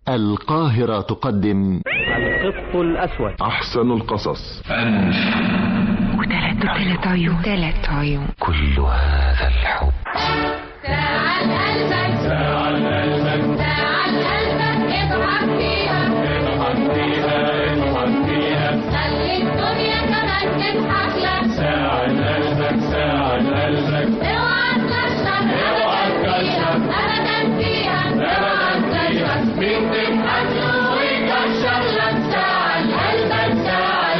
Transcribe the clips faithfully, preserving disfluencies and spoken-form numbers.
القاهرة تقدم القط الأسود، أحسن القصص، وثلاث وثلاث عيون ثلاث عيون كل هذا الحب. ساعة قلبك ساعة قلبك ساعة قلبك اضحك فيها اضحك فيها اضحك فيها خلي الدنيا كمان تضحك لك. ساعة قلبك ساعة قلبك اوعى تكشف اوعى تكشف ابدا فيها اوعى تكشف مين تضحك له ويكشف لك. ساعة قلبك ساعة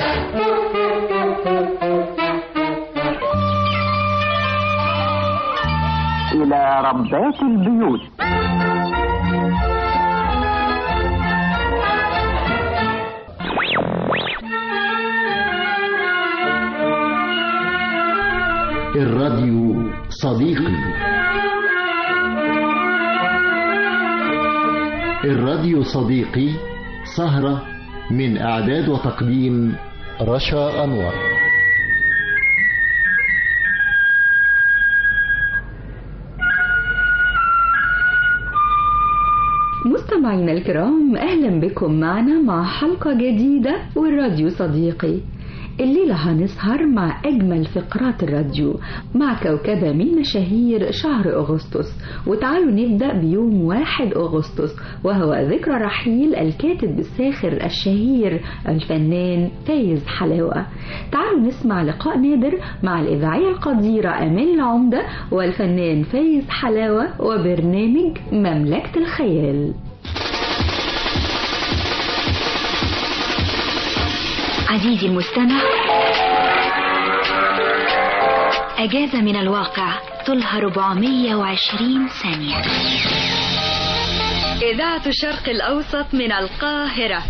قلبك. إلى ربات البيوت. الراديو صديقي. الراديو صديقي سهرة من إعداد وتقديم رشا أنور. مستمعينا الكرام، أهلا بكم معنا مع حلقة جديدة والراديو صديقي. الليلة هنسهر مع أجمل فقرات الراديو مع كوكبة من مشاهير شهر أغسطس. وتعالوا نبدأ بيوم واحد أغسطس، وهو ذكرى رحيل الكاتب الساخر الشهير الفنان فايز حلاوة. تعالوا نسمع لقاء نادر مع الإذاعية القديرة أمال العمدة والفنان فايز حلاوة وبرنامج مملكة الخيال. عزيزي المستمع، أجازة من الواقع طولها أربعمية وعشرين ثانية. إذاعة الشرق الأوسط من القاهرة.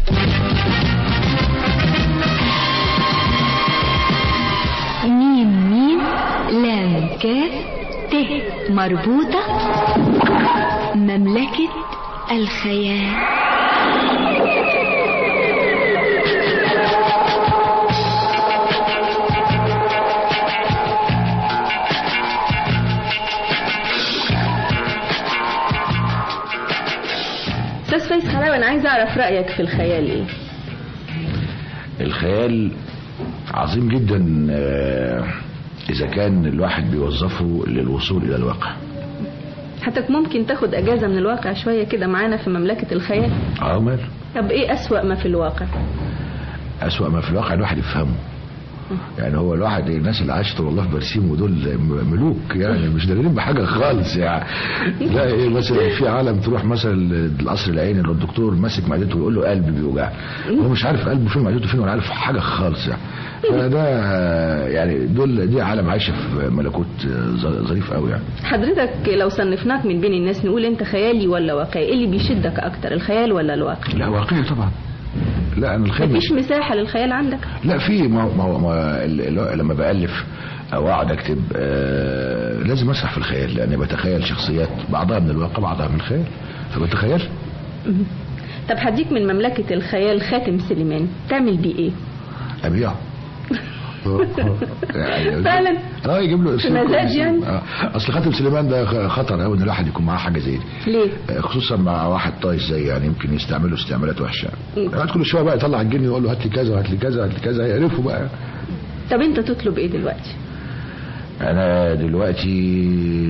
ميم ميم لام كاف ت مربوطة مملكة الخيال. أستاذ فايز حلاوة، أنا عايزة أعرف رأيك في الخيال إيه؟ الخيال عظيم جدا إذا كان الواحد بيوظفه للوصول إلى الواقع. حتى ممكن تاخد أجازة من الواقع شوية كده معانا في مملكة الخيال. اه مال. طب إيه أسوأ ما في الواقع؟ أسوأ ما في الواقع الواحد يفهمه. يعني هو الواحد، الناس اللي عاشت والله في برسيم ودول ملوك، يعني مش دليلين بحاجه خالص. يعني لا ايه مثلا في عالم تروح مثلا القصر العيني اللي الدكتور ماسك معدته ويقول له قلبي بيوجع، هو مش عارف قلبه فين معدته فين ولا عارف حاجه خالص. يعني فده يعني دول دي عالم عايشه في ملكوت ظريف قوي. يعني حضرتك لو صنفناك من بين الناس نقول انت خيالي ولا واقعي، ايه اللي بيشدك اكتر، الخيال ولا الواقع؟ لا واقعي طبعا. لا انا الخيال مفيش مساحه للخيال عندك؟ لا في ما ما ما لما بألف او اقعد اكتب آه لازم اسرح في الخيال، لاني بتخيل شخصيات بعضها من الواقع بعضها من الخيال، فبتخيل. طب هديك من مملكه الخيال خاتم سليمان، تعمل بيه ايه؟ ابيعه. فعلا اه يجيب له مزاج يعني. آه. اصل خاتم سليمان ده خطر قوي ان الواحد يكون معاه حاجه زي دي. ليه؟ آه خصوصا مع واحد طايش زي، يعني يمكن يستعمله استعمالات وحشه. يعني كل شويه بقى يطلع الجن يقول له هات لي كذا هات لي كذا هات لي كذا، هيعرفوا بقى. طب انت تطلب ايه دلوقتي؟ انا دلوقتي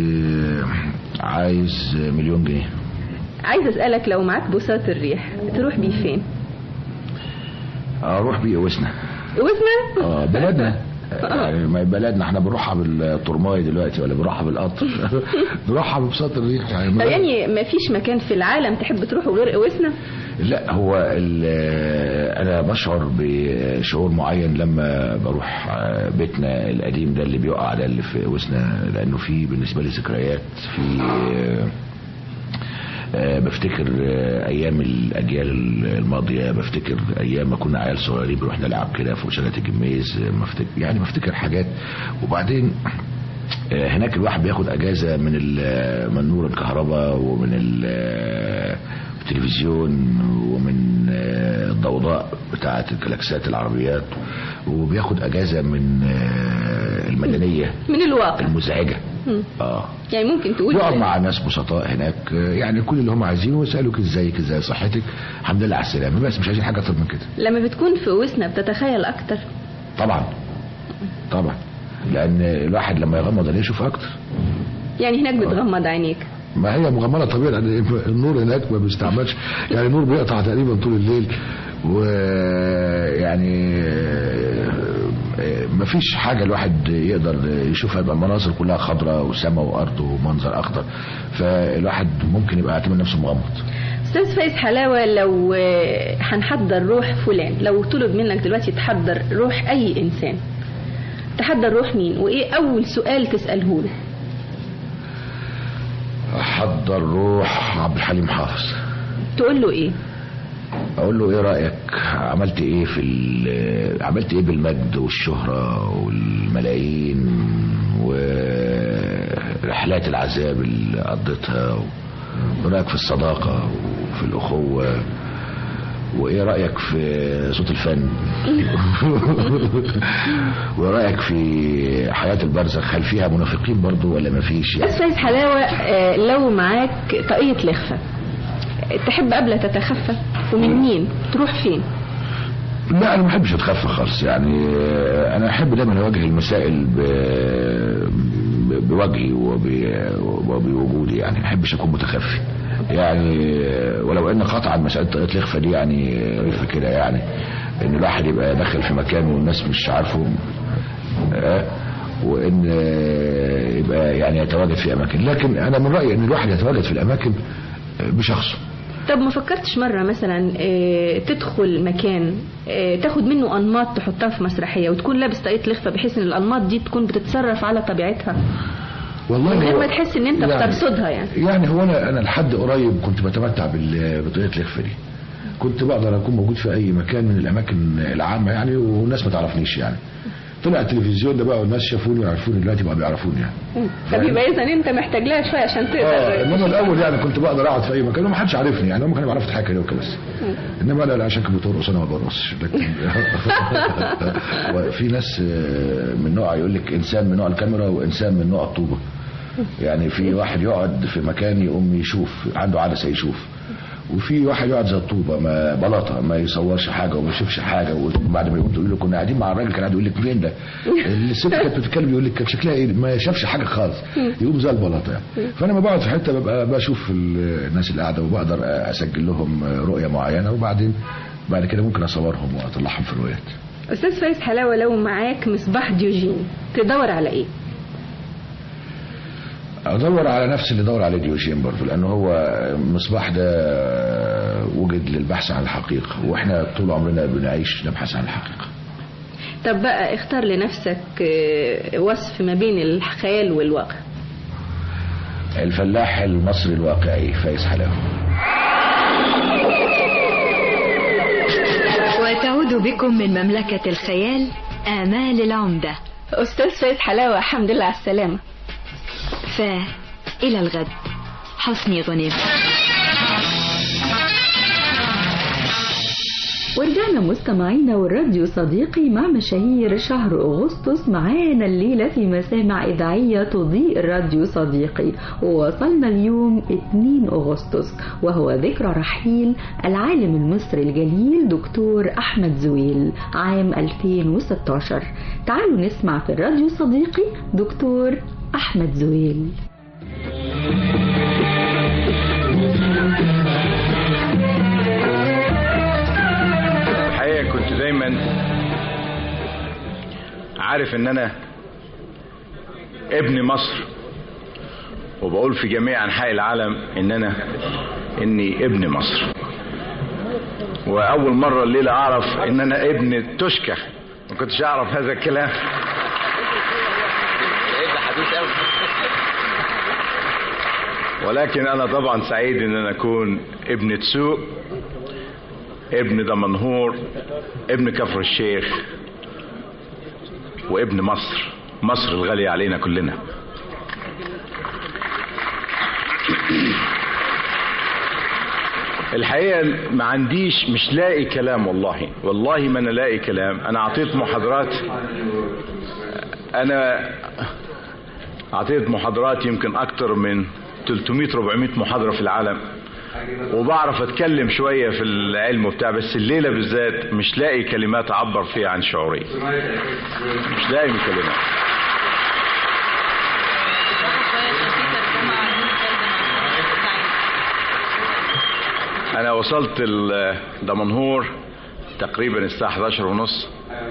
عايز مليون جنيه. عايز اسالك، لو معاك بساط الريح تروح بيه فين؟ اروح بيه وسنا. وسنا؟ اه بلدنا. يعني ما بلدنا احنا بنروحها بالطرماي دلوقتي ولا بنروحها بالقطر؟ بنروحها ببساط الريح. يعني طب يعني ما فيش مكان في العالم تحب تروحه غير وسنا؟ لا هو انا بشعر بشعور معين لما بروح بيتنا القديم ده اللي بيقع على اللي في وسنا، لانه في بالنسبه لي ذكريات. في أه بفتكر أه ايام الاجيال الماضيه، بفتكر ايام ما كنا عيال صغيرين بنروح نلعب كده في شارع الجميز، بفتكر يعني بفتكر حاجات. وبعدين أه هناك الواحد بياخد اجازه من من نور الكهرباء ومن التلفزيون ومن الضوضاء بتاعه الكلاكسات العربيات، وبياخد اجازه من المدنيه من الواقع المزعجه. اه يعني ممكن تقول يقعد مع ناس بسطاء هناك، يعني كل اللي هم عايزينه يسالوك ازيك ازاي صحتك الحمد لله على السلامه، بس مش عايزين حاجه اكتر من كده. لما بتكون في وسنا بتتخيل اكتر؟ طبعا طبعا، لان الواحد لما يغمض عينيه يشوف اكتر. يعني هناك بتغمض عينيك؟ ما هي مغمضه طبيعي، لان النور هناك ما بيستعملش، يعني النور بيقطع تقريبا طول الليل، ويعني ما فيش حاجه الواحد يقدر يشوفها، يبقى المناظر كلها خضراء وسماء وارض ومنظر اخضر، فالواحد ممكن يبقى يعتبر نفسه مغمض. استاذ فايز حلاوه، لو هنحضر روح فلان، لو طلب منك دلوقتي تحضر روح اي انسان، تحضر روح مين وايه اول سؤال تساله له؟ احضر روح عبد الحليم حافظ. تقول له ايه؟ اقول له ايه رايك، عملت ايه في عملت ايه بالمجد والشهره والملايين ورحلات العذاب اللي قضيتها، ورايك في الصداقه وفي الاخوه، وايه رايك في صوت الفن ورايك في حياه البرزخ، هل فيها منافقين برضو ولا ما فيش؟ يعني استاذ حلاوه، لو معاك طاقيه لخفه تحب قبل تتخفى ومن مين تروح فين؟ لا انا ما بحبش اتخفى خالص، يعني انا احب دايما اواجه المسائل ب... بوجهي وبوجودي، يعني ما بحبش اكون متخفي، يعني ولو ان قطعا مساله طاقيه الخفه دي يعني رفه كده، يعني ان الواحد يبقى داخل في مكان والناس مش عارفه، وان يبقى يعني يتواجد في اماكن، لكن انا من رايي ان الواحد يتواجد في الاماكن بشخصه. طب ما فكرتش مرة مثلا اه تدخل مكان اه تاخد منه أنماط تحطها في مسرحية وتكون لابس طاقية لخفة، بحيث ان الأنماط دي تكون بتتصرف على طبيعتها والله من غير ما تحس ان انت يعني بترصدها؟ يعني يعني هو انا انا لحد قريب كنت بتمتع بطاقية لخفة دي، كنت بقدر اكون موجود في اي مكان من الاماكن العامة يعني، والناس ما تعرفنيش، يعني طلع التلفزيون ده بقى والناس شافوني وعرفوني، دلوقتي بقى بيعرفوني يعني. طب يبقى اذا انت محتاج لها شويه عشان تقدر. اه انما الاول يعني كنت بقدر اقعد في اي مكان وما حدش عارفني، يعني هم كانوا بيعرفوا الحكايه دي بس. انما انا لا عشان كنت بترقص انا ما برقصش، لكن في ناس من نوع يقول لك انسان من نوع الكاميرا وانسان من نوع الطوبه، يعني في واحد يقعد في مكان يقوم يشوف، عنده عدسه يشوف، وفي واحد يقعد زي الطوبه ما بلاطه ما يصورش حاجه وما يشوفش حاجه، وبعد ما يقوم تقول له كنا قاعدين مع الراجل كان قاعد يقول لك فين ده؟ الست كانت بتتكلم يقول لك كان شكلها ايه؟ ما شافش حاجه خالص، يقوم زي البلاطه يعني. فانا لما بقعد في حته ببقى بشوف الناس اللي قاعده وبقدر اسجل لهم رؤيه معينه، وبعدين بعد كده ممكن اصورهم واطلعهم في الرؤيات. استاذ فايز حلاوه، لو معاك مصباح ديوجين تدور على ايه؟ ادور على نفس اللي دور عليه ديوجين برضه، لانه هو المصباح ده وجد للبحث عن الحقيقه، واحنا طول عمرنا بنعيش نبحث عن الحقيقه. طب بقى اختار لنفسك وصف ما بين الخيال والواقع. الفلاح المصري الواقعي فايز حلاوه. وتعود بكم من مملكه الخيال آمال العمده. استاذ فايز حلاوه، الحمد لله على السلامه. فإلى الغد. حسني غنيم. ورجعنا مستمعينا والراديو صديقي مع مشاهير شهر أغسطس. معانا الليلة في مسامع إذاعية تضيء الراديو صديقي، ووصلنا اليوم اثنين أغسطس وهو ذكرى رحيل العالم المصري الجليل دكتور أحمد زويل عام ألفين وستة عشر. تعالوا نسمع في الراديو صديقي دكتور أحمد زويل. الحقيقة كنت دايما عارف ان انا ابن مصر، وبقول في جميع انحاء العالم ان انا اني ابن مصر، واول مرة الليلة اعرف ان انا ابن توشكا، ما كنتش اعرف هذا الكلام. ولكن انا طبعا سعيد ان انا اكون ابن تسوق، ابن دمنهور، ابن كفر الشيخ، وابن مصر، مصر الغالية علينا كلنا. الحقيقة ما عنديش، مش لاقي كلام، والله والله ما انا لاقي كلام. انا اعطيت محاضرات، انا اعطيت محاضرات يمكن اكتر من ثلاثمائة أربعمائة محاضرة في العالم، وبعرف اتكلم شوية في العلم وبتاع، بس الليلة بالذات مش لاقي كلمات اعبر فيها عن شعوري، مش لاقي كلمات. انا وصلت دمنهور تقريبا الساعة احد عشر ونص،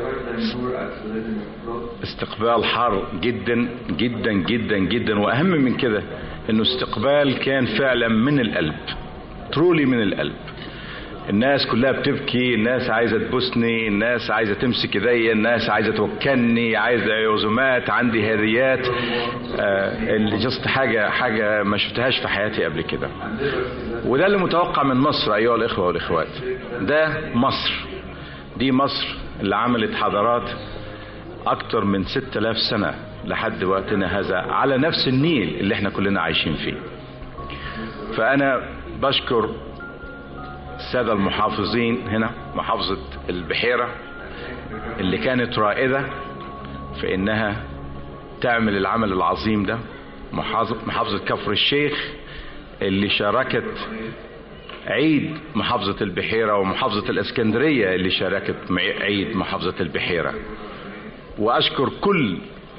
استقبال حار جدا جدا جدا جدا، واهم من كده انه استقبال كان فعلا من القلب، ترولي من القلب. الناس كلها بتبكي، الناس عايزة تبوسني، الناس عايزة تمسك ايديا، الناس عايزة توكلني، عايزة عزومات، عندي هديات، آه اللي جست حاجة حاجة ما شفتهاش في حياتي قبل كده. وده اللي متوقع من مصر أيها الإخوة والإخوات. ده مصر، دي مصر اللي عملت حضارات أكتر من ستة آلاف سنة لحد وقتنا هذا على نفس النيل اللي احنا كلنا عايشين فيه. فأنا بشكر السادة المحافظين هنا، محافظة البحيرة اللي كانت رائدة في إنها تعمل العمل العظيم ده، محافظة كفر الشيخ اللي شاركت عيد محافظة البحيرة، ومحافظة الاسكندرية اللي شاركت عيد محافظة البحيرة. وأشكر كل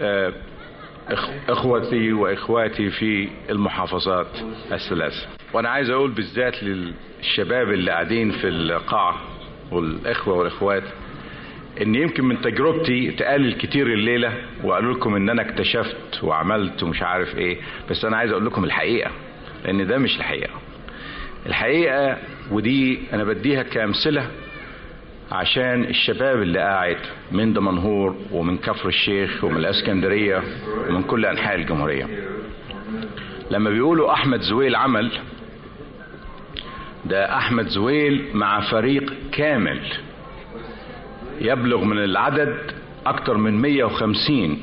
اخوتي واخواتي في المحافظات الثلاث. وانا عايز اقول بالذات للشباب اللي قاعدين في القاعة والاخوة والاخوات ان يمكن من تجربتي تقلل كتير الليلة وقالوا لكم ان انا اكتشفت وعملت ومش عارف ايه، بس انا عايز اقول لكم الحقيقة، لان ده مش الحقيقة. الحقيقة ودي انا بديها كامثلة عشان الشباب اللي قاعد من دمنهور ومن كفر الشيخ ومن الاسكندرية ومن كل انحاء الجمهورية. لما بيقولوا احمد زويل عمل، ده احمد زويل مع فريق كامل يبلغ من العدد اكتر من مية وخمسين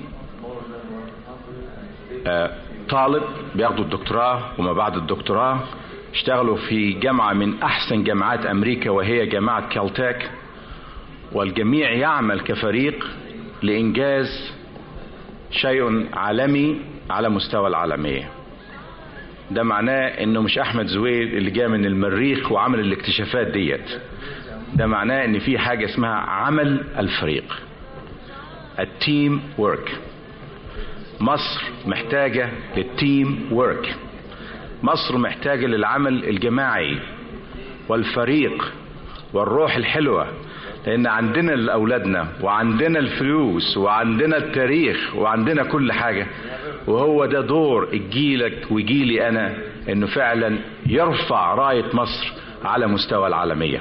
طالب بياخدوا الدكتوراه وما بعد الدكتوراه، اشتغلوا في جامعة من احسن جامعات امريكا وهي جامعة كالتاك، والجميع يعمل كفريق لإنجاز شيء عالمي على مستوى العالمية. ده معناه انه مش احمد زويل اللي جاء من المريخ وعمل الاكتشافات ديت، ده معناه ان في حاجة اسمها عمل الفريق، التيم وورك. مصر محتاجة للتيم وورك، مصر محتاجة للعمل الجماعي والفريق والروح الحلوة، لان عندنا لأولادنا وعندنا الفلوس وعندنا التاريخ وعندنا كل حاجة، وهو ده دور جيلك وجيلي انا انه فعلا يرفع راية مصر على مستوى العالمية.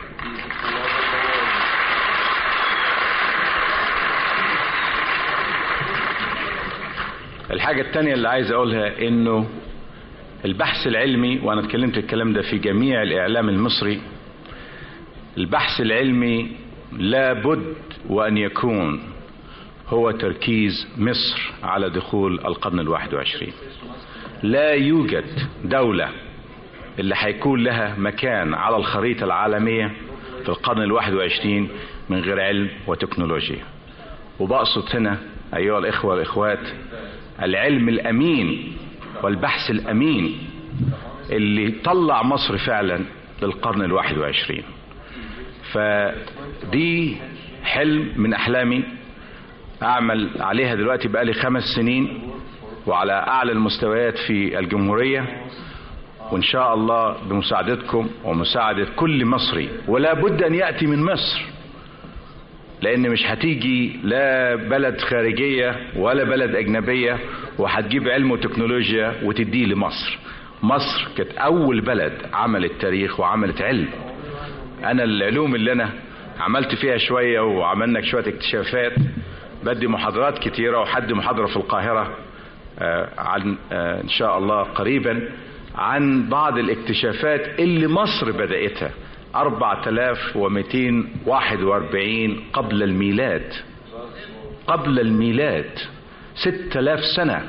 الحاجة التانية اللي عايز اقولها انه البحث العلمي، وانا اتكلمت الكلام ده في جميع الاعلام المصري، البحث العلمي لابد وان يكون هو تركيز مصر على دخول القرن الواحد وعشرين. لا يوجد دولة اللي هيكون لها مكان على الخريطة العالمية في القرن الواحد وعشرين من غير علم وتكنولوجيا. وبقصد هنا ايها الاخوة والاخوات العلم الامين والبحث الامين اللي طلع مصر فعلا للقرن الواحد وعشرين. فدي حلم من احلامي اعمل عليها دلوقتي بقالي خمس سنين وعلى اعلى المستويات في الجمهورية، وان شاء الله بمساعدتكم ومساعدة كل مصري. ولا بد ان يأتي من مصر، لان مش هتيجي لا بلد خارجية ولا بلد اجنبية وهتجيب علم وتكنولوجيا وتديه لمصر. مصر كانت اول بلد عملت تاريخ وعملت علم. انا العلوم اللي انا عملت فيها شوية وعملنا شوية اكتشافات، بدي محاضرات كتيرة وحد محاضرة في القاهرة آه عن آه ان شاء الله قريبا عن بعض الاكتشافات اللي مصر بدأتها أربعة آلاف ومئتين وواحد وأربعين قبل الميلاد. قبل الميلاد ستة آلاف سنة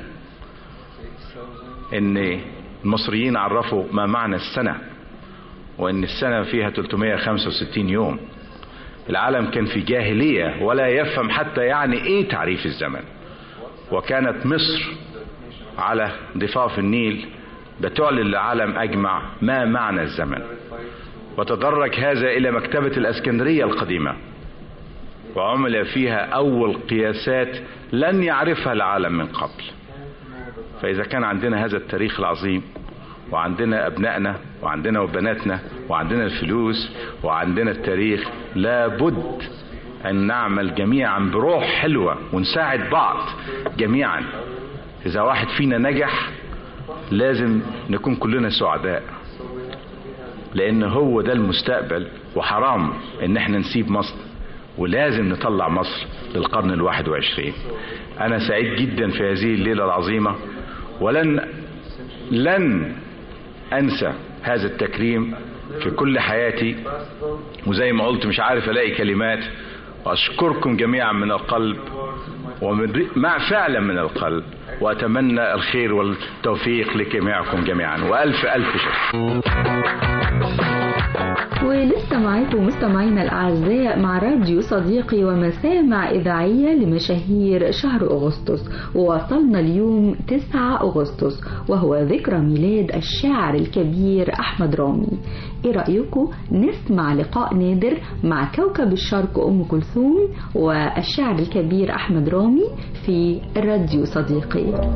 ان المصريين عرفوا ما معنى السنة، وان السنة فيها ثلاثمائة وخمسة وستين يوم. العالم كان في جاهلية ولا يفهم حتى يعني ايه تعريف الزمن، وكانت مصر على ضفاف النيل بتعلن للعالم أجمع ما معنى الزمن. وتدرج هذا إلى مكتبة الإسكندرية القديمة، وعمل فيها أول قياسات لن يعرفها العالم من قبل. فإذا كان عندنا هذا التاريخ العظيم، وعندنا أبنائنا وعندنا وبناتنا وعندنا الفلوس وعندنا التاريخ، لابد أن نعمل جميعا بروح حلوة ونساعد بعض جميعا. إذا واحد فينا نجح لازم نكون كلنا سعداء، لأن هو ده المستقبل، وحرام إن احنا نسيب مصر، ولازم نطلع مصر للقرن الواحد وعشرين. أنا سعيد جدا في هذه الليلة العظيمة، ولن لن أنسى هذا التكريم في كل حياتي. وزي ما قلت مش عارف ألاقي كلمات، وأشكركم جميعا من القلب ومن مع فعلا من القلب، وأتمنى الخير والتوفيق لجميعكم جميعا، وألف ألف شكر. ولسه معاكم مستمعينا الأعزاء مع راديو صديقي ومسامع إذاعية لمشاهير شهر أغسطس، ووصلنا اليوم تسعة أغسطس وهو ذكرى ميلاد الشاعر الكبير أحمد رامي. إيه رأيكم نسمع لقاء نادر مع كوكب الشرق أم كلثوم والشاعر الكبير أحمد رامي في راديو صديقي.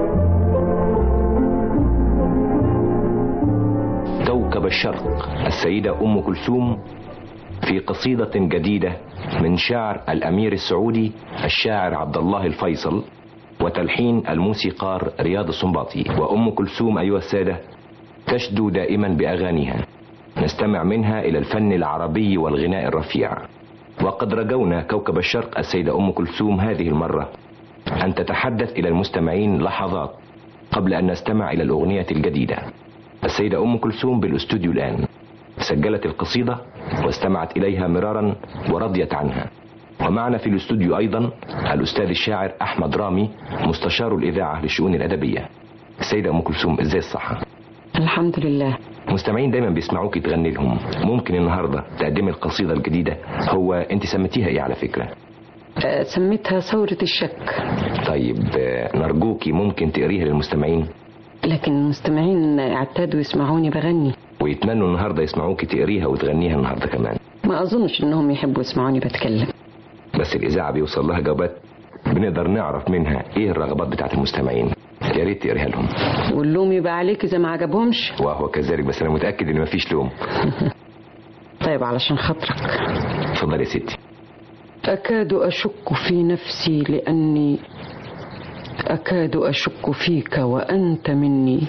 كوكب الشرق السيدة أم كلثوم في قصيدة جديدة من شعر الأمير السعودي الشاعر عبد الله الفيصل، وتلحين الموسيقار رياض السنباطي. وأم كلثوم أيها السادة تشدو دائما بأغانيها، نستمع منها إلى الفن العربي والغناء الرفيع. وقد رجونا كوكب الشرق السيدة أم كلثوم هذه المرة أن تتحدث إلى المستمعين لحظات قبل أن نستمع إلى الأغنية الجديدة. السيدة أم كلثوم بالاستوديو الآن، سجلت القصيدة واستمعت إليها مرارا ورضيت عنها. ومعنا في الاستوديو أيضا الأستاذ الشاعر أحمد رامي مستشار الإذاعة للشؤون الأدبية. السيدة أم كلثوم إزاي الصحة؟ الحمد لله. مستمعين دايما بيسمعوك تغني لهم، ممكن النهاردة تقدمي القصيدة الجديدة؟ هو أنت سميتيها إيه على فكرة؟ أه سميتها ثورة الشك. طيب نرجوكي ممكن تقريها للمستمعين؟ لكن المستمعين اعتادوا يسمعوني بغني، ويتمنوا النهاردة يسمعوك تقريها وتغنيها النهاردة كمان. ما أظنش إنهم يحبوا يسمعوني بتكلم، بس الإذاعة بيوصل لها جوابات بنقدر نعرف منها إيه الرغبات بتاعت المستمعين. يا ريت تقريها لهم. واللوم يبقى عليك إذا ما عجبهمش. وهو كذلك، بس أنا متأكد إن مفيش لوم. طيب علشان خاطرك. اتفضلي يا ستي. أكاد أشك في نفسي لأني أكاد أشك فيك وأنت مني.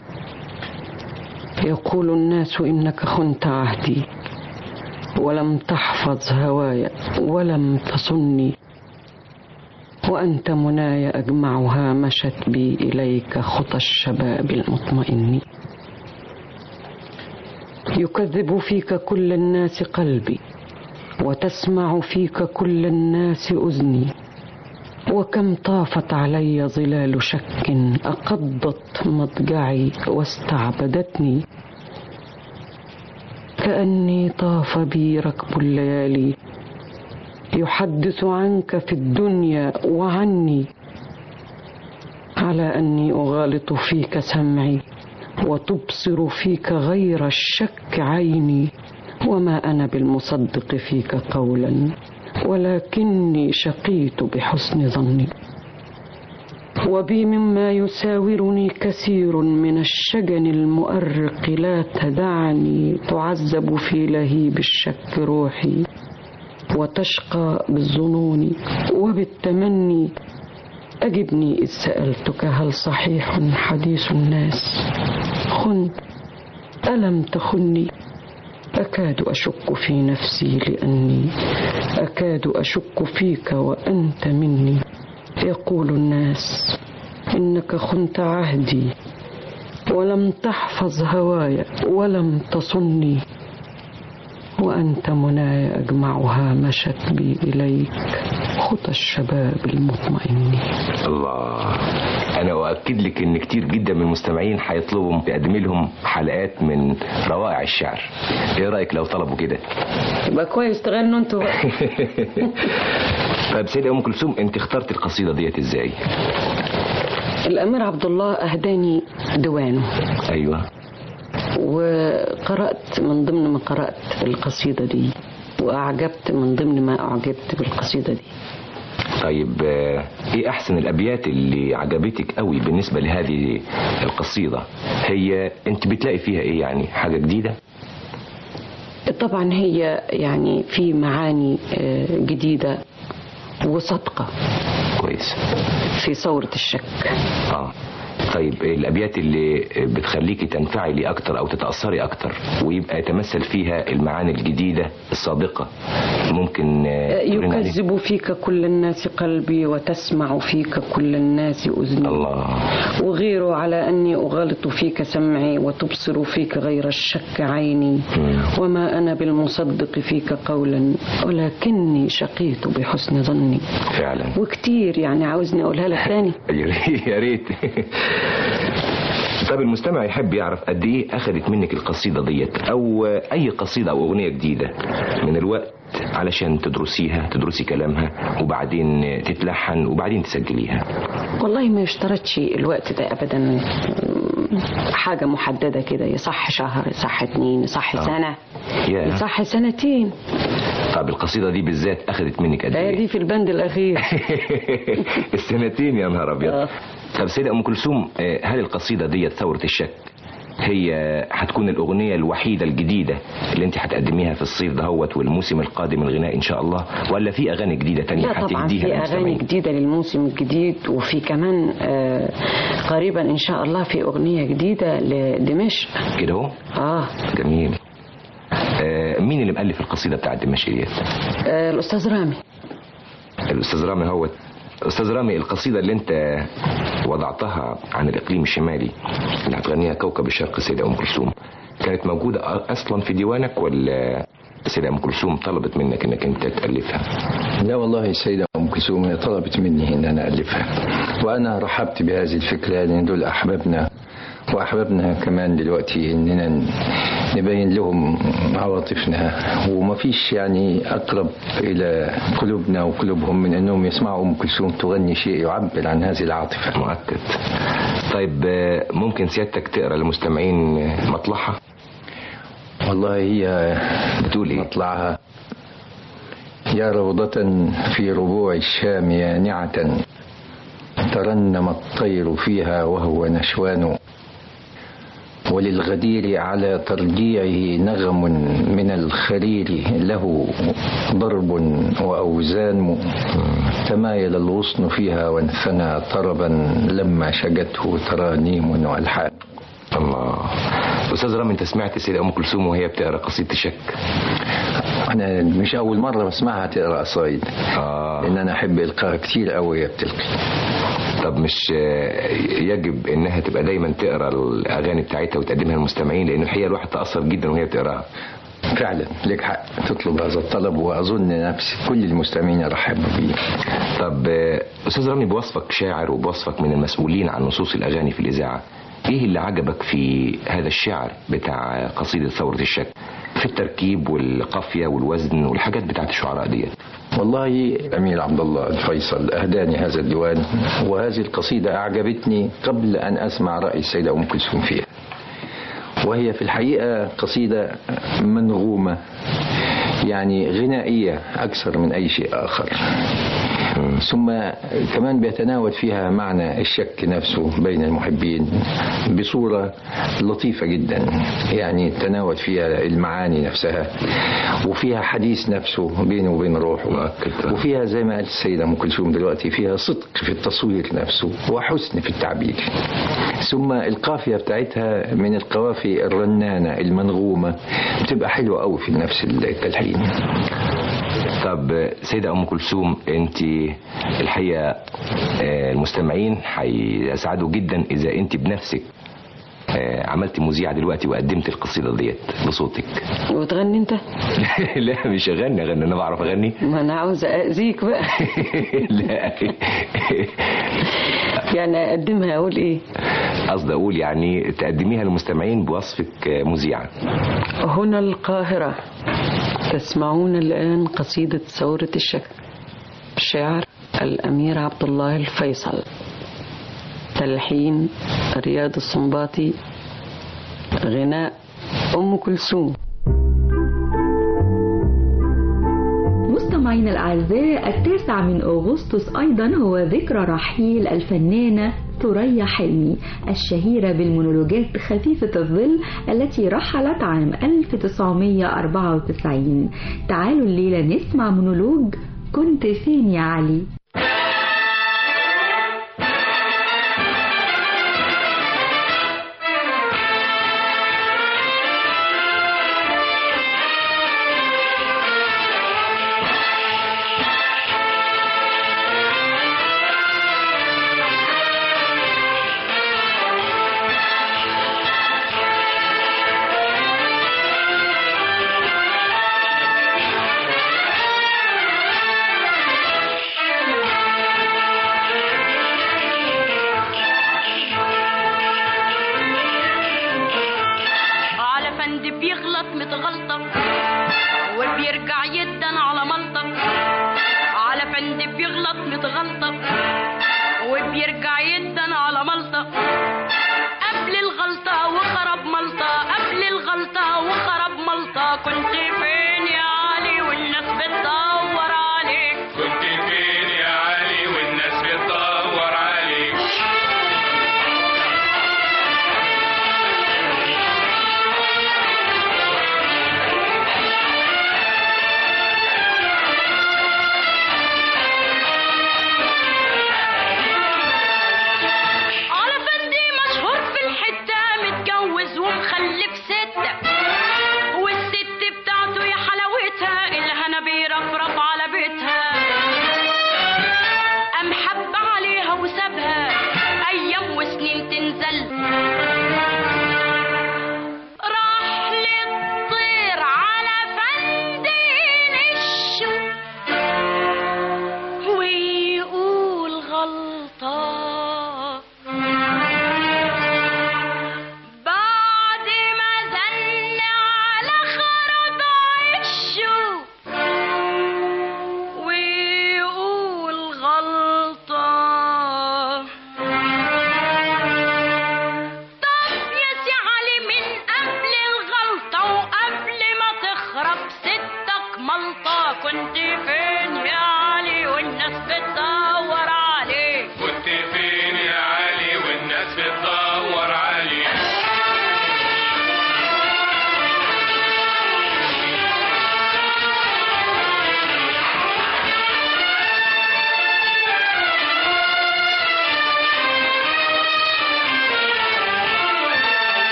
يقول الناس إنك خنت عهدي ولم تحفظ هواي ولم تصني، وأنت مناي أجمعها مشت بي إليك خطى الشباب المطمئن. يكذب فيك كل الناس قلبي وتسمع فيك كل الناس أذني، وكم طافت علي ظلال شك أقضت مضجعي واستعبدتني، كأني طاف بي ركب الليالي يحدث عنك في الدنيا وعني، على أني أغالط فيك سمعي وتبصر فيك غير الشك عيني، وما أنا بالمصدق فيك قولا ولكني شقيت بحسن ظني، وبي مما يساورني كثير من الشجن المؤرق، لا تدعني تعذب في لهيب الشك روحي وتشقى بالظنون وبالتمني. أجبني إذ سألتك هل صحيح حديث الناس خن ألم تخني. أكاد أشك في نفسي لأني أكاد أشك فيك وأنت مني. يقول الناس إنك خنت عهدي ولم تحفظ هواي ولم تصني، وأنت مناي أجمعها مشت بي إليك خطى الشباب المطمئن. الله، أنا أؤكد لك إن كتير جدا من المستمعين هيطلبوا تقدمي لهم حلقات من روائع الشعر. إيه رأيك لو طلبوا كده؟ يبقى كويس تغنوا أنتوا بقى. طيب سيدة أم كلثوم، أنت اخترت القصيدة ديت إزاي؟ الأمير عبد الله أهداني ديوانه. أيوة. وقرأت من ضمن ما قرأت القصيدة دي، وأعجبت من ضمن ما أعجبت بالقصيدة دي. طيب ايه احسن الابيات اللي عجبتك قوي بالنسبة لهذه القصيدة؟ هي انت بتلاقي فيها ايه يعني؟ حاجة جديدة؟ طبعا هي يعني في معاني جديدة وصدقة. كويس. في ثورة الشك. اه طيب الابيات اللي بتخليكي تنفعلي اكتر او تتاثري اكتر ويبقى يتمثل فيها المعاني الجديده الصادقه، ممكن يكذب فيك كل الناس قلبي وتسمع فيك كل الناس اذني. الله. وغير على اني اغلط فيك سمعي وتبصر فيك غير الشك عيني. م. وما انا بالمصدق فيك قولا ولكني شقيت بحسن ظني. فعلا. وكتير يعني عاوزني اقولها لك تاني. يا ريت. طب المستمع يحب يعرف قد ايه اخذت منك القصيدة ديت او اي قصيدة او اغنية جديدة من الوقت علشان تدرسيها، تدرسي كلامها وبعدين تتلحن وبعدين تسجليها؟ والله ما يشترطش الوقت ده ابدا، حاجة محددة كده، يصح شهر، يصح اتنين، يصح سنة، يصح سنتين. طب القصيدة دي بالذات اخذت منك قد ايه؟ دي في البند الاخير. السنتين يا نهار ابيض. طب سيدة ام كلثوم، هل القصيدة دي ثورة الشك هي هتكون الأغنية الوحيدة الجديدة اللي انت هتقدميها في الصيف دهوت والموسم القادم الغناء إن شاء الله، ولا في أغاني جديدة تانية هتهديها للمستمعين؟ لا طبعا في أغاني جديدة للموسم الجديد، وفي كمان آه قريبا إن شاء الله في أغنية جديدة لدمشق كده اهو. آه جميل. آه مين اللي مؤلف القصيدة بتاعت دمشق ديت؟ آه الأستاذ رامي. الأستاذ رامي هوت. أستاذ رامي، القصيدة اللي انت وضعتها عن الإقليم الشمالي اللي هتغنيها كوكب الشرق سيدة أم كلثوم، كانت موجودة أصلا في ديوانك ولا سيدة أم كلثوم طلبت منك انك انت تألفها؟ لا والله سيدة أم كلثوم طلبت مني ان انا ألفها، وانا رحبت بهذه الفكرة لان دول أحبابنا، وأحبابنا كمان دلوقتي اننا نبين لهم عواطفنا، وما فيش يعني أقرب إلى قلوبنا وقلوبهم من أنهم يسمعوا أم كلثوم تغني شيء يعبر عن هذه العاطفة. مؤكد. طيب ممكن سيادتك تقرأ للمستمعين مطلعها؟ والله هي بتقول إيه؟ مطلعها: يا روضة في ربوع الشام يانعة ترنم الطير فيها وهو نشوان، وللغدير على ترجيعه نغم من الخرير له ضرب وأوزان، تمايل الغصن فيها وانثنى طربا لما شجته ترانيم والحان. الله. أستاذ رامي، انت سمعت سيدة أم كلثوم وهي بتقرأ قصيدة الشك؟ أنا مش أول مرة بسمعها تقرأ قصايد، آه. لأن أنا أحب إلقاها كتير أوي وهي بتلقي. طب مش يجب انها تبقى دايما تقرا الاغاني بتاعتها وتقدمها للمستمعين؟ لان الحقيقه الواحد تاثر جدا وهي بتقراها. فعلا لك حق تطلب هذا الطلب، واظن نفسي كل المستمعين يرحبوا بيه. طب استاذ رامي، بوصفك شاعر وبوصفك من المسؤولين عن نصوص الاغاني في الاذاعه، ايه اللي عجبك في هذا الشعر بتاع قصيده ثوره الشك في التركيب والقافيه والوزن والحاجات بتاعت الشعراء ديت؟ والله الأمير عبد الله الفيصل أهداني هذا الديوان، وهذه القصيدة أعجبتني قبل أن أسمع رأي السيدة أم كلثوم فيها، وهي في الحقيقة قصيدة منغومة يعني غنائية أكثر من أي شيء آخر، ثم كمان بيتناول فيها معنى الشك نفسه بين المحبين بصورة لطيفة جدا، يعني تناول فيها المعاني نفسها، وفيها حديث نفسه بينه وبين روحه، وفيها زي ما قالت السيدة أم كلثوم دلوقتي فيها صدق في التصوير نفسه وحسن في التعبير. ثم القافية بتاعتها من القوافي الرنانة المنغومة بتبقى حلوة قوي في نفس التلحين. طب سيدة أم كلثوم، انت الحقيقة المستمعين هيسعدوا جدا إذا انت بنفسك عملت مذيعة دلوقتي وقدمت القصيدة ديت بصوتك. وتغني انت؟ لا مش اغني اغني انا بعرف اغني. ما انا عاوزة اذيك بقى. لا يعني اقدمها اقول ايه؟ قصدي اقول يعني تقدميها للمستمعين بوصفك مذيعة. هنا القاهرة، تسمعون الآن قصيدة ثورة الشك، شعر الأمير عبد الله الفيصل. تلحين رياض السنباطي، غناء أم كلثوم. مستمعينا الأعزاء، التاسع من أغسطس أيضا هو ذكرى رحيل الفنانة ثريا حلمي الشهيرة بالمونولوجات خفيفة الظل التي رحلت عام ألف وتسعمائة وأربعة وتسعين. تعالوا الليلة نسمع مونولوج كنت فين يا علي.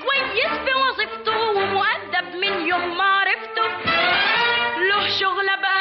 شغلة بقى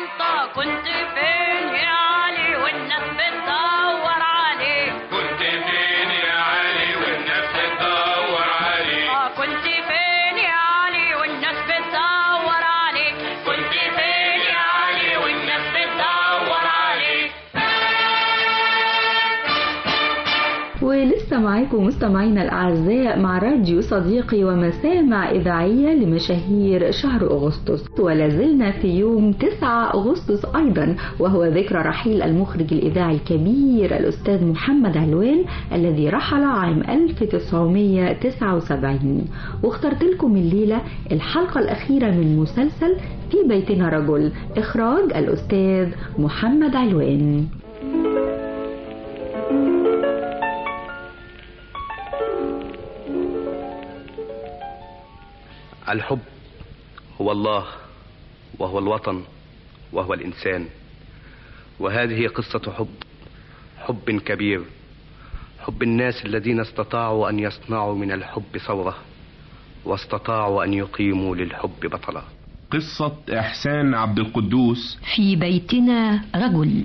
وانت كنت فين يا علي والناس بتدور عليك؟ كنت فين يا علي والناس بتدور عليك؟ اه كنت فين يا علي والناس بتدور عليك؟ كنت فين يا علي والناس بتدور عليك؟ ولسه معاكم مستمعينا الأعزاء مع راديو صديقي ومسامع إذاعية لمشاهير شهر أغسطس، ولازلنا في يوم تسعة أغسطس أيضا، وهو ذكرى رحيل المخرج الإذاعي الكبير الأستاذ محمد علوان الذي رحل عام ألف وتسعمائة وتسعة وسبعين. واخترت لكم الليلة الحلقة الأخيرة من مسلسل في بيتنا رجل، إخراج الأستاذ محمد علوان. الحب هو الله وهو الوطن وهو الإنسان، وهذه قصة حب، حب كبير، حب الناس الذين استطاعوا أن يصنعوا من الحب ثورة، واستطاعوا أن يقيموا للحب بطلا. قصة إحسان عبد القدوس في بيتنا رجل.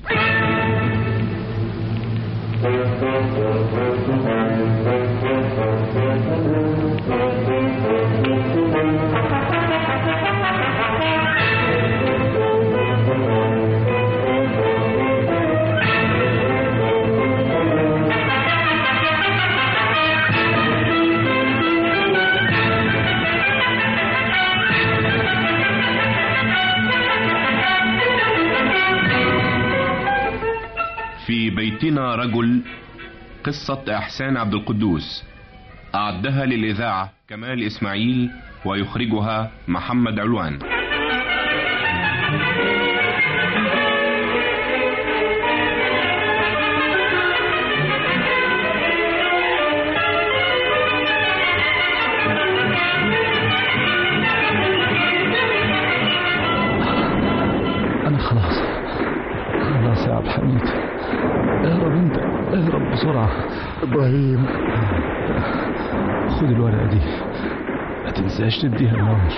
في بيتنا رجل، قصة إحسان عبد القدوس، أعدها للإذاعة كمال إسماعيل ويخرجها محمد علوان. أنا خلاص خلاص يا عبد الحميد، اهرب انت، اهرب بسرعة. ابراهيم خد الورقة دي، ما تنساش تديها الأول.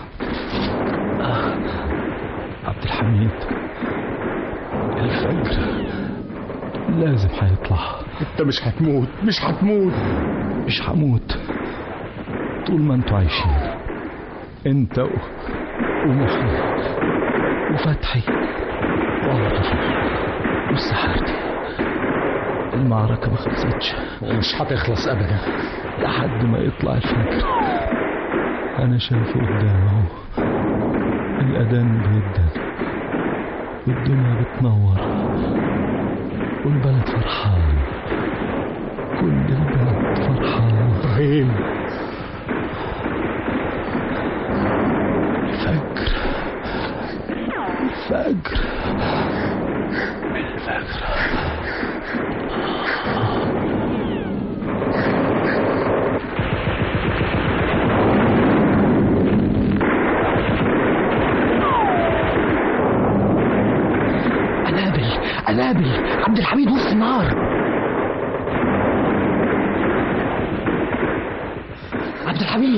عبد الحميد، الفجر لازم هيطلع. انت مش هتموت، مش هتموت. مش هموت طول ما انتوا عايشين، انت و... ومحي وفتحي وعاطف والسحارتي. المعركة ما خلصتش ومش هتخلص ابدا لحد ما يطلع الفجر. انا شايفه قدامي اهو، الاذان بيدن والدنيا بتنور والبلد فرحان، كل البلد فرحان. ابراهيم، الفجر الفجر الفجر. قنابل عبد الحميد وسط النار. عبد الحميد،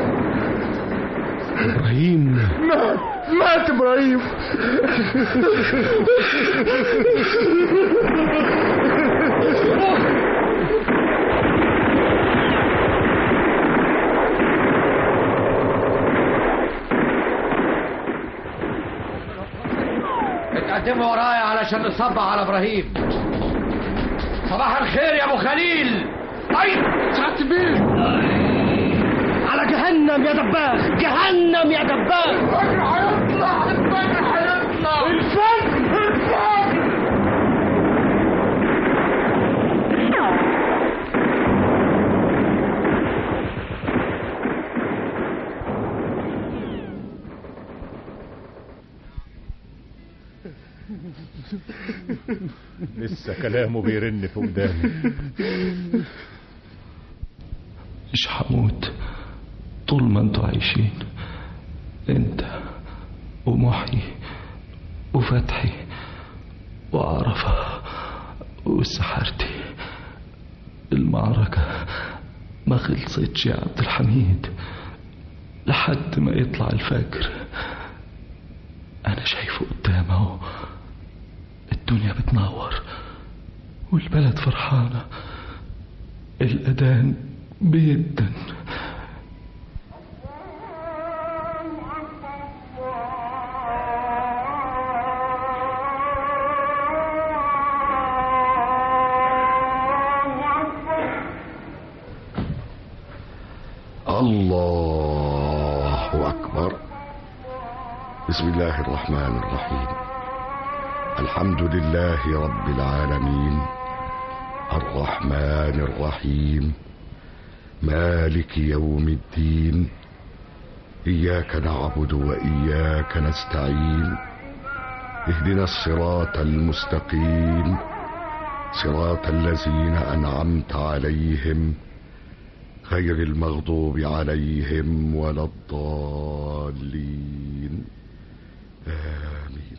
ابراهيم مات مات ابراهيم. اتقدموا ورايا علشان نصبح على ابراهيم. صباح الخير يا ابو خليل. اي سعادة البيه، على جهنم يا دباغ، جهنم يا دباغ. الفجر هيطلع، الفجر هيطلع، الفجر الفجر. لسه كلامه بيرن في وداني. مش هموت طول ما انتوا عايشين، انت ومحي وفتحي وعرفة وسحرتي. المعركة ما خلصتش يا عبد الحميد لحد ما يطلع الفجر. أنا شايفه قدام أهو، الدنيا بتنور والبلد فرحانة، الأذان بيدن. الله أكبر. بسم الله الرحمن الرحيم. الحمد لله رب العالمين، الرحمن الرحيم، مالك يوم الدين، إياك نعبد وإياك نستعين، اهدنا الصراط المستقيم، صراط الذين أنعمت عليهم غير المغضوب عليهم ولا الضالين. آمين.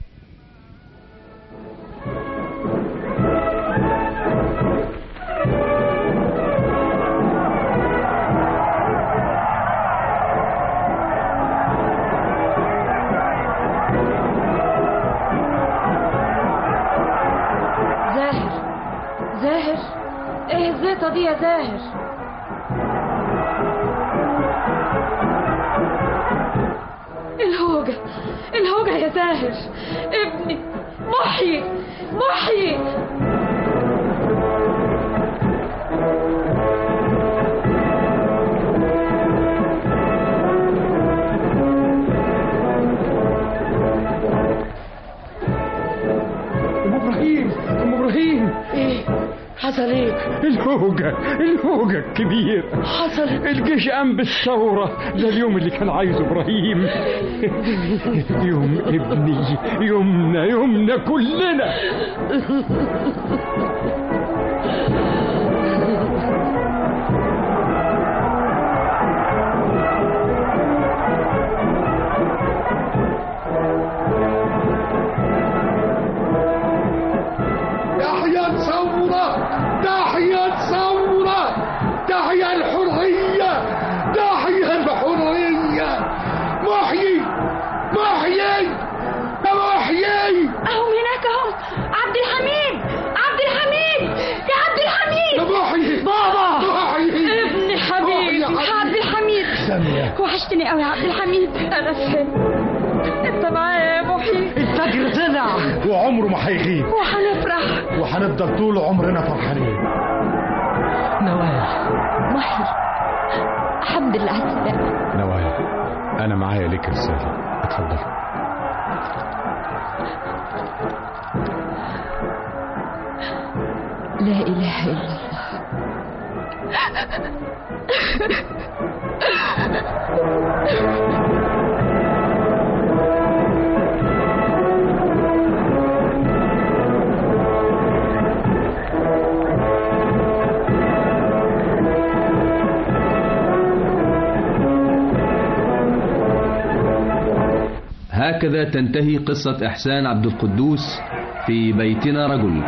زاهر زاهر، ايه الزيطة دي يا زاهر؟ الهوجة الهوجة يا زاهر، ابني محيي محيي. ام ابراهيم ام ابراهيم، ايه حصل؟ ايه الهوجة الهوجة الكبير حصل؟ الجيش قام بالثورة، ده اليوم اللي كان عايزه ابراهيم. يوم ابني، يومنا يومنا كلنا. تحيا الثورة، تحيا الثورة، تحيا الحرية، تحيا الحرية. محيي محيي محيي. اهم هناك اهم، عبد الحميد عبد الحميد يا عبد الحميد. محيي بابا، محيي ابني حبيبي عبد الحميد. سامية، وحشتني قوي يا عبد الحميد. انا فين؟ انت معايا يا محيي. الفجر طلع وعمره ما هيغيب، وهنفرح وهنفضل طول عمرنا فرحانين. نوال، محيي الحمد لله على السلامة. نوال، أنا معايا لك رسالة، اتفضل. لا إله إلا الله. هكذا تنتهي قصة إحسان عبد القدوس في بيتنا رجل.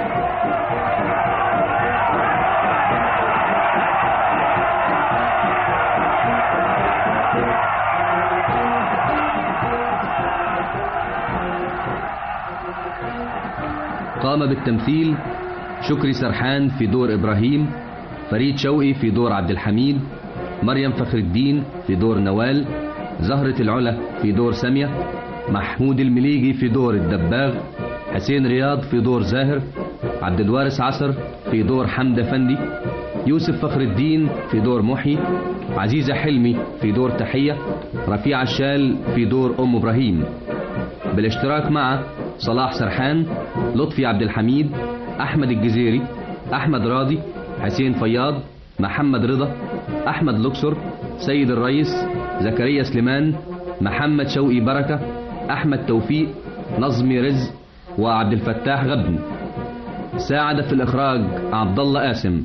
قام بالتمثيل شكري سرحان في دور إبراهيم، فريد شوقي في دور عبد الحميد، مريم فخر الدين في دور نوال، زهرة العلا في دور سامية، محمود المليجي في دور الدباغ، حسين رياض في دور زاهر، عبد الوارث عصر في دور حمد فندي، يوسف فخر الدين في دور محي، عزيزة حلمي في دور تحية، رفيع الشال في دور أم إبراهيم، بالاشتراك مع صلاح سرحان، لطفي عبد الحميد، أحمد الجزيري، أحمد راضي، حسين فياض، محمد رضا، أحمد لوكسور، سيد الرئيس، زكريا سليمان، محمد شوقي بركة، أحمد توفيق، نظمي رزق، وعبد الفتاح غبن. ساعد في الإخراج عبد الله قاسم.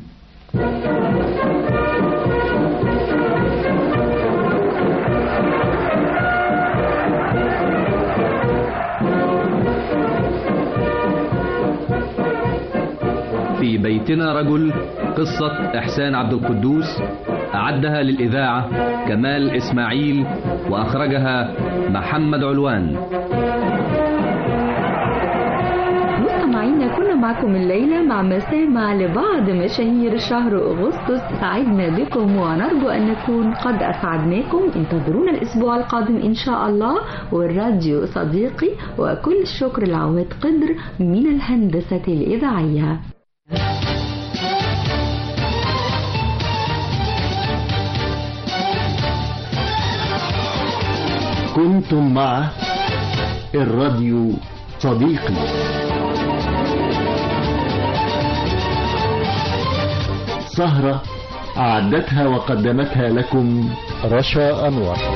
في بيتنا رجل، قصة إحسان عبد القدوس، أعدها للإذاعة كمال إسماعيل، وأخرجها محمد علوان. معكم الليلة مع مسامع لبعض مشاهير شهر أغسطس. سعدنا بكم ونرجو أن نكون قد أسعدناكم. انتظرونا الأسبوع القادم إن شاء الله. والراديو صديقي، وكل الشكر لعواد قدر من الهندسة الإذاعية. كنتم مع الراديو صديقي. سهرة أعدتها وقدمتها لكم رشا أنور.